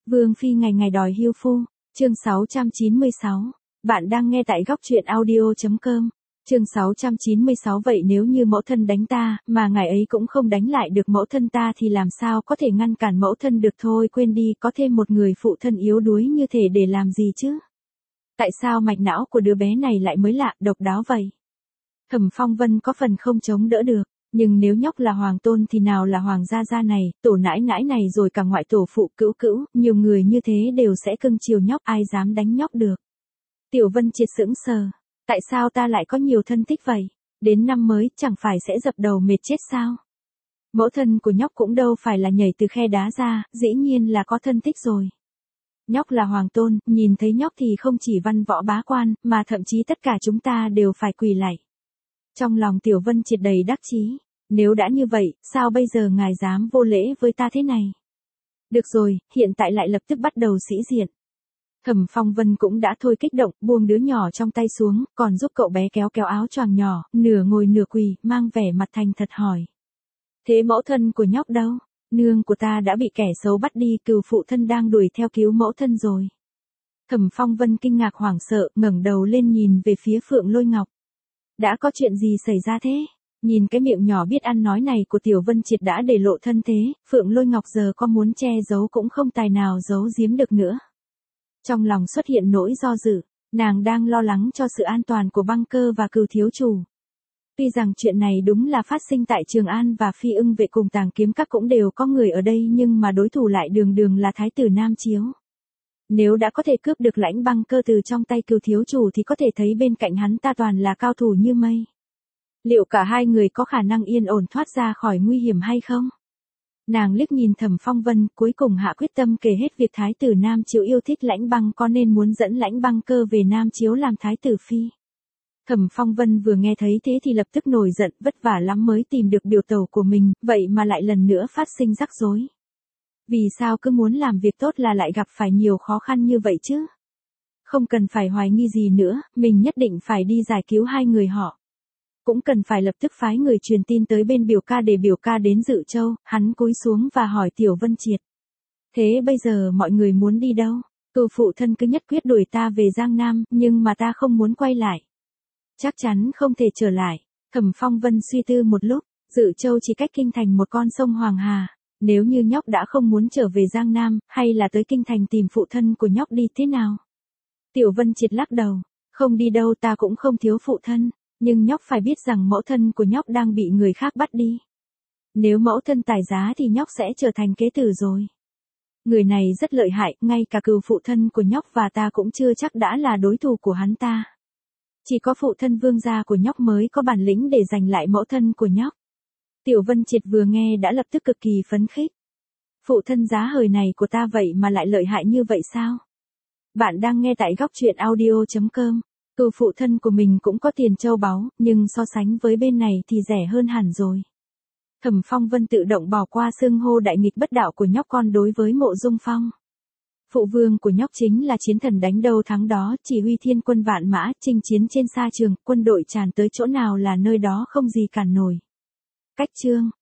Vương phi ngày ngày đòi hưu phu, chương 696. Bạn đang nghe tại góc truyện audio.com. Chương 696. Vậy nếu như mẫu thân đánh ta, mà ngài ấy cũng không đánh lại được mẫu thân ta thì làm sao có thể ngăn cản mẫu thân được? Thôi quên đi, có thêm một người phụ thân yếu đuối như thể để làm gì chứ? Tại sao mạch não của đứa bé này lại mới lạ, độc đáo vậy? Thẩm Phong Vân có phần không chống đỡ được. Nhưng nếu nhóc là hoàng tôn thì nào là hoàng gia gia này, tổ nãi nãi này rồi cả ngoại tổ phụ cữu cữu, nhiều người như thế đều sẽ cưng chiều nhóc, ai dám đánh nhóc được. Tiểu Vân Triệt sững sờ, tại sao ta lại có nhiều thân thích vậy? Đến năm mới chẳng phải sẽ dập đầu mệt chết sao? Mẫu thân của nhóc cũng đâu phải là nhảy từ khe đá ra, dĩ nhiên là có thân thích rồi. Nhóc là hoàng tôn, nhìn thấy nhóc thì không chỉ văn võ bá quan, mà thậm chí tất cả chúng ta đều phải quỳ lạy. Trong lòng Tiểu Vân Triệt đầy đắc chí. Nếu đã như vậy, sao bây giờ ngài dám vô lễ với ta thế này? Được rồi, hiện tại lại lập tức bắt đầu sĩ diện. Thẩm Phong Vân cũng đã thôi kích động, buông đứa nhỏ trong tay xuống, còn giúp cậu bé kéo kéo áo choàng nhỏ, nửa ngồi nửa quỳ, mang vẻ mặt thành thật hỏi. Thế mẫu thân của nhóc đâu? Nương của ta đã bị kẻ xấu bắt đi, cừu phụ thân đang đuổi theo cứu mẫu thân rồi. Thẩm Phong Vân kinh ngạc hoảng sợ, ngẩng đầu lên nhìn về phía Phượng Lôi Ngọc. Đã có chuyện gì xảy ra thế? Nhìn cái miệng nhỏ biết ăn nói này của Tiểu Vân Triệt đã để lộ thân thế, Phượng Lôi Ngọc giờ có muốn che giấu cũng không tài nào giấu giếm được nữa. Trong lòng xuất hiện nỗi do dự, nàng đang lo lắng cho sự an toàn của Băng Cơ và Cừu thiếu chủ. Tuy rằng chuyện này đúng là phát sinh tại Trường An và Phi Ưng Vệ cùng Tàng Kiếm Các cũng đều có người ở đây, nhưng mà đối thủ lại đường đường là Thái tử Nam Chiếu. Nếu đã có thể cướp được Lãnh Băng Cơ từ trong tay Cừu thiếu chủ thì có thể thấy bên cạnh hắn ta toàn là cao thủ như mây. Liệu cả hai người có khả năng yên ổn thoát ra khỏi nguy hiểm hay không? Nàng liếc nhìn Thẩm Phong Vân, cuối cùng hạ quyết tâm kể hết việc Thái tử Nam Chiếu yêu thích Lãnh Băng, có nên muốn dẫn Lãnh Băng Cơ về Nam Chiếu làm Thái tử Phi. Thẩm Phong Vân vừa nghe thấy thế thì lập tức nổi giận, vất vả lắm mới tìm được biểu tẩu của mình, vậy mà lại lần nữa phát sinh rắc rối. Vì sao cứ muốn làm việc tốt là lại gặp phải nhiều khó khăn như vậy chứ? Không cần phải hoài nghi gì nữa, mình nhất định phải đi giải cứu hai người họ. Cũng cần phải lập tức phái người truyền tin tới bên biểu ca để biểu ca đến Dự Châu. Hắn cúi xuống và hỏi Tiểu Vân Triệt. Thế bây giờ mọi người muốn đi đâu? Cừu phụ thân cứ nhất quyết đuổi ta về Giang Nam, nhưng mà ta không muốn quay lại. Chắc chắn không thể trở lại. Thẩm Phong Vân suy tư một lúc, Dự Châu chỉ cách kinh thành một con sông Hoàng Hà. Nếu như nhóc đã không muốn trở về Giang Nam, hay là tới kinh thành tìm phụ thân của nhóc đi thế nào? Tiểu Vân Triệt lắc đầu. Không đi đâu, ta cũng không thiếu phụ thân. Nhưng nhóc phải biết rằng mẫu thân của nhóc đang bị người khác bắt đi. Nếu mẫu thân tài giá thì nhóc sẽ trở thành kế tử rồi. Người này rất lợi hại, ngay cả cừu phụ thân của nhóc và ta cũng chưa chắc đã là đối thủ của hắn ta. Chỉ có phụ thân vương gia của nhóc mới có bản lĩnh để giành lại mẫu thân của nhóc. Tiểu Vân Triệt vừa nghe đã lập tức cực kỳ phấn khích. Phụ thân giá hời này của ta vậy mà lại lợi hại như vậy sao? Bạn đang nghe tại góc truyện audio.com. Cừu phụ thân của mình cũng có tiền châu báu, nhưng so sánh với bên này thì rẻ hơn hẳn rồi. Thẩm Phong Vân tự động bỏ qua xưng hô đại nghịch bất đạo của nhóc con đối với Mộ Dung Phong. Phụ vương của nhóc chính là chiến thần đánh đâu thắng đó, chỉ huy thiên quân vạn mã, chinh chiến trên sa trường, quân đội tràn tới chỗ nào là nơi đó không gì cản nổi. Cách chương.